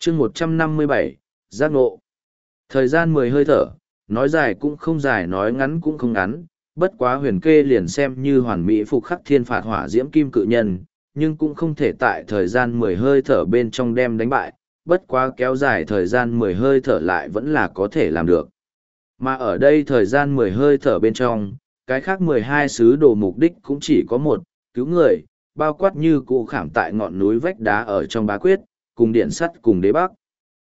chương 157, giác ngộ. Thời gian 10 hơi thở, nói dài cũng không dài, nói ngắn cũng không ngắn, bất quá huyền kê liền xem như hoàn mỹ phục khắc thiên phạt hỏa diễm kim cự nhân, nhưng cũng không thể tại thời gian 10 hơi thở bên trong đem đánh bại, bất quá kéo dài thời gian 10 hơi thở lại vẫn là có thể làm được. Mà ở đây thời gian 10 hơi thở bên trong, cái khác 12 sứ đồ mục đích cũng chỉ có một, cứu người, bao quát như cụ khảm tại ngọn núi vách đá ở trong bá quyết, cùng điện sắt cùng đế bắc.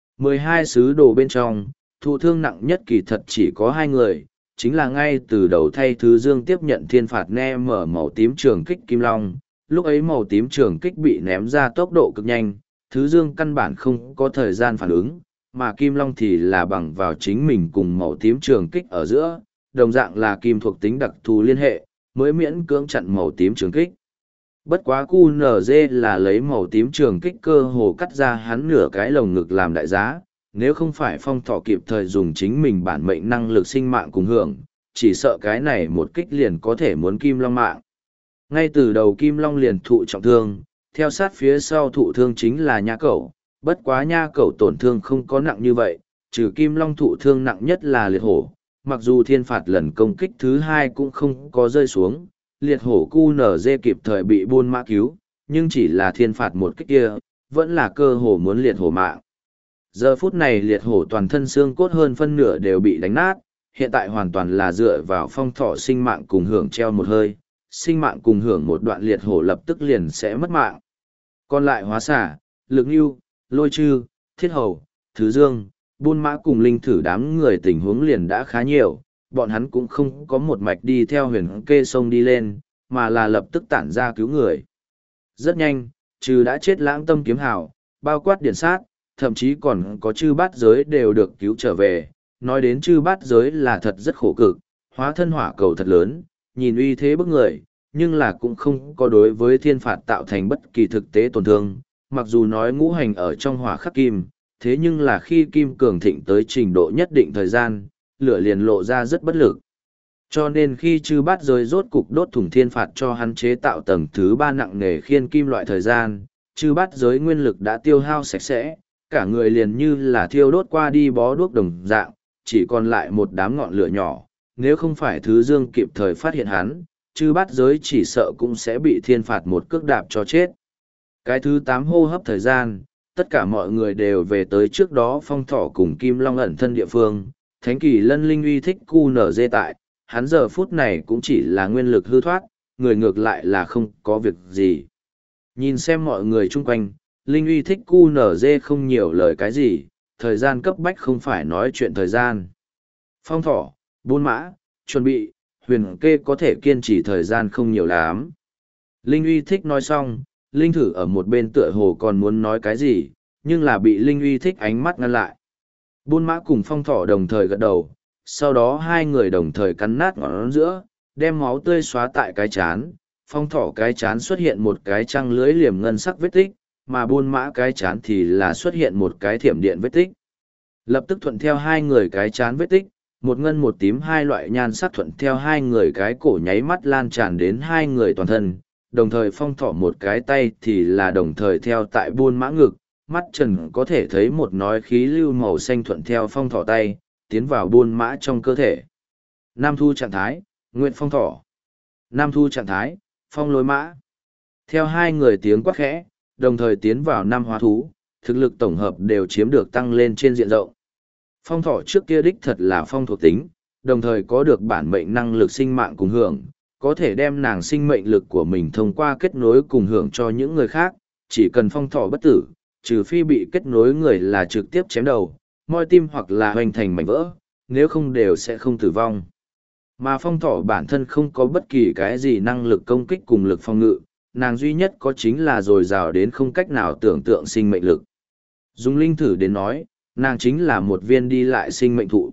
12 sứ đồ bên trong, thụ thương nặng nhất kỳ thật chỉ có 2 người, chính là ngay từ đầu thay Thứ Dương tiếp nhận thiên phạt nghe mở màu tím trường kích Kim Long. Lúc ấy màu tím trường kích bị ném ra tốc độ cực nhanh, Thứ Dương căn bản không có thời gian phản ứng, mà Kim Long thì là bằng vào chính mình cùng màu tím trường kích ở giữa, đồng dạng là kim thuộc tính đặc thù liên hệ, mới miễn cưỡng chặn màu tím trường kích. Bất quá QNZ là lấy màu tím trường kích cơ hồ cắt ra hắn nửa cái lồng ngực làm đại giá, nếu không phải phong thọ kịp thời dùng chính mình bản mệnh năng lực sinh mạng cùng hưởng, chỉ sợ cái này một kích liền có thể muốn Kim Long mạng. Ngay từ đầu Kim Long liền thụ trọng thương, theo sát phía sau thụ thương chính là Nha Cẩu, bất quá Nha Cẩu tổn thương không có nặng như vậy, trừ Kim Long thụ thương nặng nhất là liệt hổ, mặc dù thiên phạt lần công kích thứ 2 cũng không có rơi xuống, liệt hổ QNZ kịp thời bị buôn mã cứu, nhưng chỉ là thiên phạt một kích kia, vẫn là cơ hồ muốn liệt hổ mạng. Giờ phút này liệt hổ toàn thân xương cốt hơn phân nửa đều bị đánh nát, hiện tại hoàn toàn là dựa vào phong thọ sinh mạng cùng hưởng treo một hơi, sinh mạng cùng hưởng một đoạn liệt hổ lập tức liền sẽ mất mạng. Còn lại hóa xả, lực nhu, lôi chư, thiết hầu, thứ dương, buôn mã cùng linh thử đám người tình huống liền đã khá nhiều, bọn hắn cũng không có một mạch đi theo huyền kê sông đi lên, mà là lập tức tản ra cứu người. Rất nhanh, trừ đã chết lãng tâm kiếm hào, bao quát điển sát, thậm chí còn có chư bát giới đều được cứu trở về. Nói đến chư bát giới là thật rất khổ cực, hóa thân hỏa cầu thật lớn, nhìn uy thế bức người, nhưng là cũng không có đối với thiên phạt tạo thành bất kỳ thực tế tổn thương. Mặc dù nói ngũ hành ở trong hỏa khắc kim, thế nhưng là khi kim cường thịnh tới trình độ nhất định thời gian, lửa liền lộ ra rất bất lực. Cho nên khi chư bát giới rốt cục đốt thủng thiên phạt cho hắn chế tạo tầng thứ 3 nặng nề khiên kim loại thời gian, chư bát giới nguyên lực đã tiêu hao sạch sẽ, cả người liền như là thiêu đốt qua đi bó đuốc đồng dạng, chỉ còn lại một đám ngọn lửa nhỏ, nếu không phải Thứ Dương kịp thời phát hiện hắn, chư bát giới chỉ sợ cũng sẽ bị thiên phạt một cước đạp cho chết. Cái thứ 8 hô hấp thời gian, tất cả mọi người đều về tới trước đó phong thỏ cùng Kim Long ẩn thân địa phương, Thánh Kỳ Lân Linh uy thích QNZ tại, hắn giờ phút này cũng chỉ là nguyên lực hư thoát, người ngược lại là không có việc gì. Nhìn xem mọi người chung quanh, Linh uy thích QNZ không nhiều lời cái gì, thời gian cấp bách không phải nói chuyện thời gian. Phong thỏ, buôn mã, chuẩn bị, huyền kê có thể kiên trì thời gian không nhiều lắm. Linh uy thích nói xong, Linh thử ở một bên tựa hồ còn muốn nói cái gì, nhưng là bị Linh uy thích ánh mắt ngăn lại. Buôn mã cùng phong thỏ đồng thời gật đầu, sau đó hai người đồng thời cắn nát ngón giữa, đem máu tươi xóa tại cái chán. Phong thỏ cái chán xuất hiện một cái trăng lưới liềm ngân sắc vết tích, mà buôn mã cái chán thì là xuất hiện một cái thiểm điện vết tích. Lập tức thuận theo hai người cái chán vết tích, một ngân một tím hai loại nhan sắc thuận theo hai người cái cổ nháy mắt lan tràn đến hai người toàn thân, đồng thời phong thỏ một cái tay thì là đồng thời theo tại buôn mã ngực, mắt trần có thể thấy một nói khí lưu màu xanh thuận theo phong thỏ tay, tiến vào buôn mã trong cơ thể. Nam thu trạng thái, nguyện phong thỏ. Nam thu trạng thái, phong lối mã. Theo hai người tiếng quát khẽ, đồng thời tiến vào năm hóa thú, thực lực tổng hợp đều chiếm được tăng lên trên diện rộng. Phong thỏ trước kia đích thật là phong thuộc tính, đồng thời có được bản mệnh năng lực sinh mạng cùng hưởng, có thể đem nàng sinh mệnh lực của mình thông qua kết nối cùng hưởng cho những người khác, chỉ cần phong thỏ bất tử, trừ phi bị kết nối người là trực tiếp chém đầu, moi tim hoặc là hoành thành mảnh vỡ, nếu không đều sẽ không tử vong. Mà phong thỏ bản thân không có bất kỳ cái gì năng lực công kích cùng lực phòng ngự, nàng duy nhất có chính là dồi dào đến không cách nào tưởng tượng sinh mệnh lực. Dùng linh thử đến nói, nàng chính là một viên đi lại sinh mệnh thụ.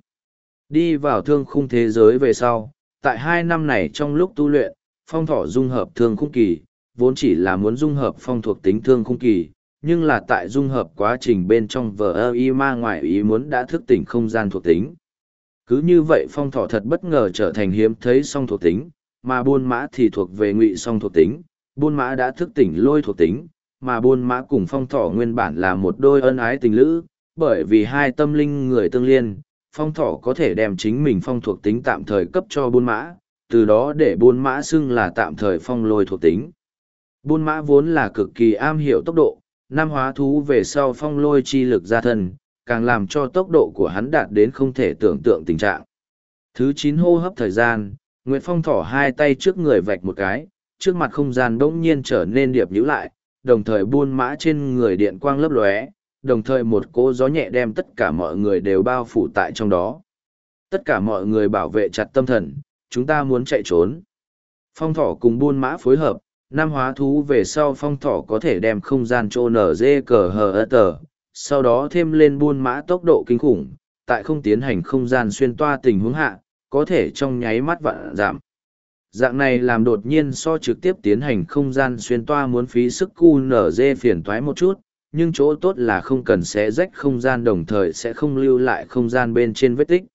Đi vào thương khung thế giới về sau, tại 2 năm này trong lúc tu luyện, phong thỏ dung hợp thương khung kỳ, vốn chỉ là muốn dung hợp phong thuộc tính thương khung kỳ, nhưng là tại dung hợp quá trình bên trong VI ma ngoại ý muốn đã thức tỉnh không gian thuộc tính. Cứ như vậy phong thỏ thật bất ngờ trở thành hiếm thấy song thuộc tính, mà buôn mã thì thuộc về ngụy song thuộc tính, buôn mã đã thức tỉnh lôi thuộc tính, mà Buôn Mã cùng Phong Thỏ nguyên bản là một đôi ân ái tình lữ, bởi vì hai tâm linh người tương liên, Phong Thỏ có thể đem chính mình phong thuộc tính tạm thời cấp cho Buôn Mã, từ đó để Buôn Mã xưng là tạm thời phong lôi thuộc tính. Buôn Mã vốn là cực kỳ am hiểu tốc độ, năm hóa thú về sau phong lôi chi lực ra thân, càng làm cho tốc độ của hắn đạt đến không thể tưởng tượng tình trạng. Thứ 9 hô hấp thời gian, Nguyệt Phong Thỏ hai tay trước người vạch một cái, trước mặt không gian bỗng nhiên trở nên điệp nhíu lại, đồng thời Buôn Mã trên người điện quang lấp lóe, đồng thời một cỗ gió nhẹ đem tất cả mọi người đều bao phủ tại trong đó. Tất cả mọi người bảo vệ chặt tâm thần, chúng ta muốn chạy trốn. Phong Thỏ cùng Buôn Mã phối hợp, năm hóa thú về sau Phong Thỏ có thể đem không gian trô nở dê cờ hờ tờ, sau đó thêm lên Buôn Mã tốc độ kinh khủng, tại không tiến hành không gian xuyên toa tình huống hạ, có thể trong nháy mắt vạn giảm. Dạng này làm đột nhiên so trực tiếp tiến hành không gian xuyên toa muốn phí sức QNZ phiền toái một chút, nhưng chỗ tốt là không cần xé rách không gian đồng thời sẽ không lưu lại không gian bên trên vết tích.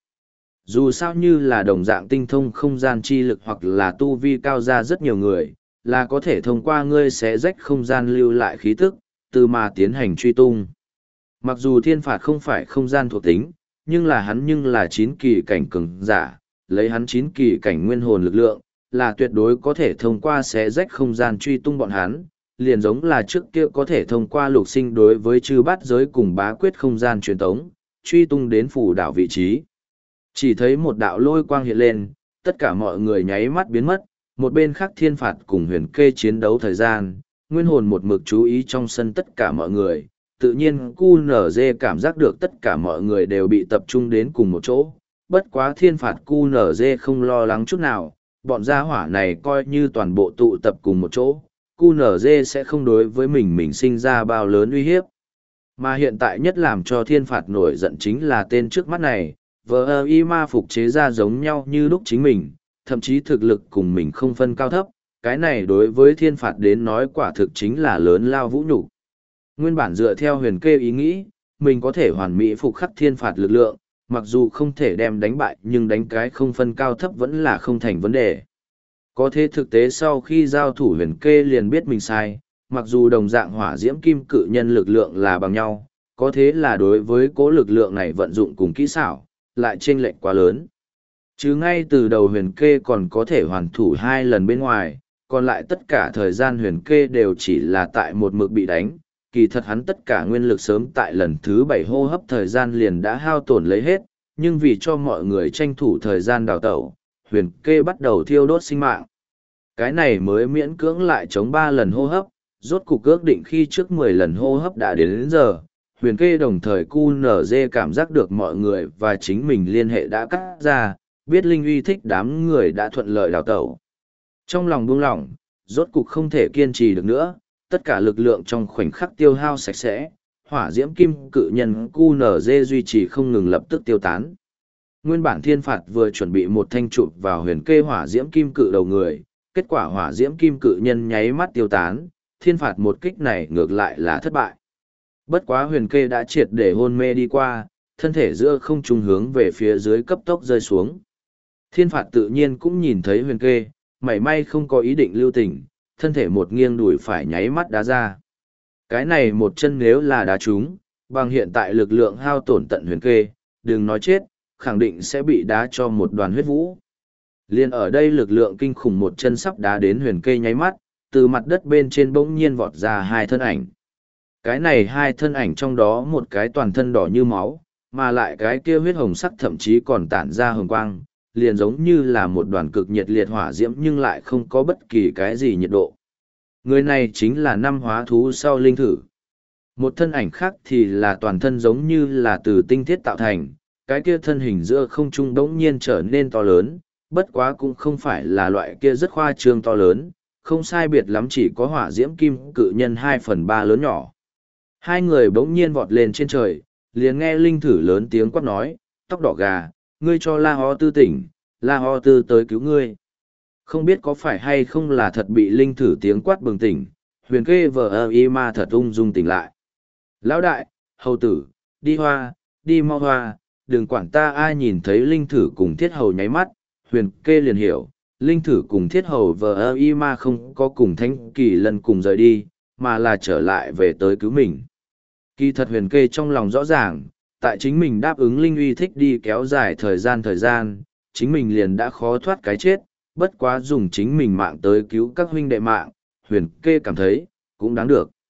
Dù sao như là đồng dạng tinh thông không gian chi lực hoặc là tu vi cao ra rất nhiều người, là có thể thông qua ngươi xé rách không gian lưu lại khí tức, từ mà tiến hành truy tung. Mặc dù thiên phạt không phải không gian thuộc tính, nhưng là 9 kỳ cảnh cường giả, lấy hắn 9 kỳ cảnh nguyên hồn lực lượng, là tuyệt đối có thể thông qua xé rách không gian truy tung bọn hắn, liền giống là trước kia có thể thông qua lục sinh đối với chư bát giới cùng bá quyết không gian truyền tống, truy tung đến phủ đảo vị trí. Chỉ thấy một đạo lôi quang hiện lên, tất cả mọi người nháy mắt biến mất, một bên khác thiên phạt cùng huyền kê chiến đấu thời gian, nguyên hồn một mực chú ý trong sân tất cả mọi người, tự nhiên QNZ cảm giác được tất cả mọi người đều bị tập trung đến cùng một chỗ, bất quá thiên phạt QNZ không lo lắng chút nào, bọn gia hỏa này coi như toàn bộ tụ tập cùng một chỗ, QNZ sẽ không đối với mình sinh ra bao lớn uy hiếp. Mà hiện tại nhất làm cho thiên phạt nổi giận chính là tên trước mắt này, vờ y ma phục chế ra giống nhau như lúc chính mình, thậm chí thực lực cùng mình không phân cao thấp, cái này đối với thiên phạt đến nói quả thực chính là lớn lao vũ nhục. Nguyên bản dựa theo huyền kê ý nghĩ, mình có thể hoàn mỹ phục khắc thiên phạt lực lượng, mặc dù không thể đem đánh bại nhưng đánh cái không phân cao thấp vẫn là không thành vấn đề. Có thế thực tế sau khi giao thủ huyền kê liền biết mình sai, mặc dù đồng dạng hỏa diễm kim cự nhân lực lượng là bằng nhau, có thế là đối với cố lực lượng này vận dụng cùng kỹ xảo, lại chênh lệch quá lớn. Chứ ngay từ đầu huyền kê còn có thể hoàn thủ 2 lần bên ngoài, còn lại tất cả thời gian huyền kê đều chỉ là tại một mực bị đánh, kỳ thật hắn tất cả nguyên lực sớm tại lần thứ 7 hô hấp thời gian liền đã hao tổn lấy hết, nhưng vì cho mọi người tranh thủ thời gian đào tẩu, huyền kê bắt đầu thiêu đốt sinh mạng. Cái này mới miễn cưỡng lại chống 3 lần hô hấp, rốt cục ước định khi trước 10 lần hô hấp đã đến giờ, huyền kê đồng thời QNZ cảm giác được mọi người và chính mình liên hệ đã cắt ra, biết linh uy thích đám người đã thuận lợi đào tẩu. Trong lòng buông lỏng, rốt cục không thể kiên trì được nữa, tất cả lực lượng trong khoảnh khắc tiêu hao sạch sẽ, hỏa diễm kim cự nhân QNZ duy trì không ngừng lập tức tiêu tán. Nguyên bản thiên phạt vừa chuẩn bị một thanh chụp vào huyền kê hỏa diễm kim cự đầu người, kết quả hỏa diễm kim cự nhân nháy mắt tiêu tán, thiên phạt một kích này ngược lại là thất bại. Bất quá huyền kê đã triệt để hôn mê đi qua, thân thể giữa không trung hướng về phía dưới cấp tốc rơi xuống. Thiên phạt tự nhiên cũng nhìn thấy huyền kê, mảy may không có ý định lưu tình, thân thể một nghiêng đùi phải nháy mắt đá ra. Cái này một chân nếu là đá trúng, bằng hiện tại lực lượng hao tổn tận huyền kê, đừng nói chết, khẳng định sẽ bị đá cho một đoàn huyết vũ. Liên ở đây lực lượng kinh khủng một chân sắp đá đến huyền kê nháy mắt, từ mặt đất bên trên bỗng nhiên vọt ra 2 thân ảnh. Cái này 2 thân ảnh trong đó một cái toàn thân đỏ như máu, mà lại cái kia huyết hồng sắc thậm chí còn tản ra hồng quang, liền giống như là một đoàn cực nhiệt liệt hỏa diễm nhưng lại không có bất kỳ cái gì nhiệt độ. Người này chính là 5 hóa thú sau linh thử. Một thân ảnh khác thì là toàn thân giống như là từ tinh thiết tạo thành, cái kia thân hình giữa không trung đống nhiên trở nên to lớn, bất quá cũng không phải là loại kia rất khoa trương to lớn, không sai biệt lắm chỉ có hỏa diễm kim cự nhân 2/3 lớn nhỏ. Hai người bỗng nhiên vọt lên trên trời, liền nghe linh thử lớn tiếng quát nói, tóc đỏ gà, ngươi cho La Ho Tư tỉnh, La Ho Tư tới cứu ngươi. Không biết có phải hay không là thật bị linh thử tiếng quát bừng tỉnh, huyền kê vờ y ma thật ung dung tỉnh lại. Lão đại, hầu tử, đi mau hoa, đừng quản ta. Ai nhìn thấy linh thử cùng thiết hầu nháy mắt, huyền kê liền hiểu, linh thử cùng thiết hầu vờ y ma không có cùng thánh kỳ lần cùng rời đi, mà là trở lại về tới cứu mình. Kỳ thật huyền kê trong lòng rõ ràng, tại chính mình đáp ứng Linh Uy thích đi kéo dài thời gian, chính mình liền đã khó thoát cái chết, bất quá dùng chính mình mạng tới cứu các huynh đệ mạng, huyền kê cảm thấy, cũng đáng được.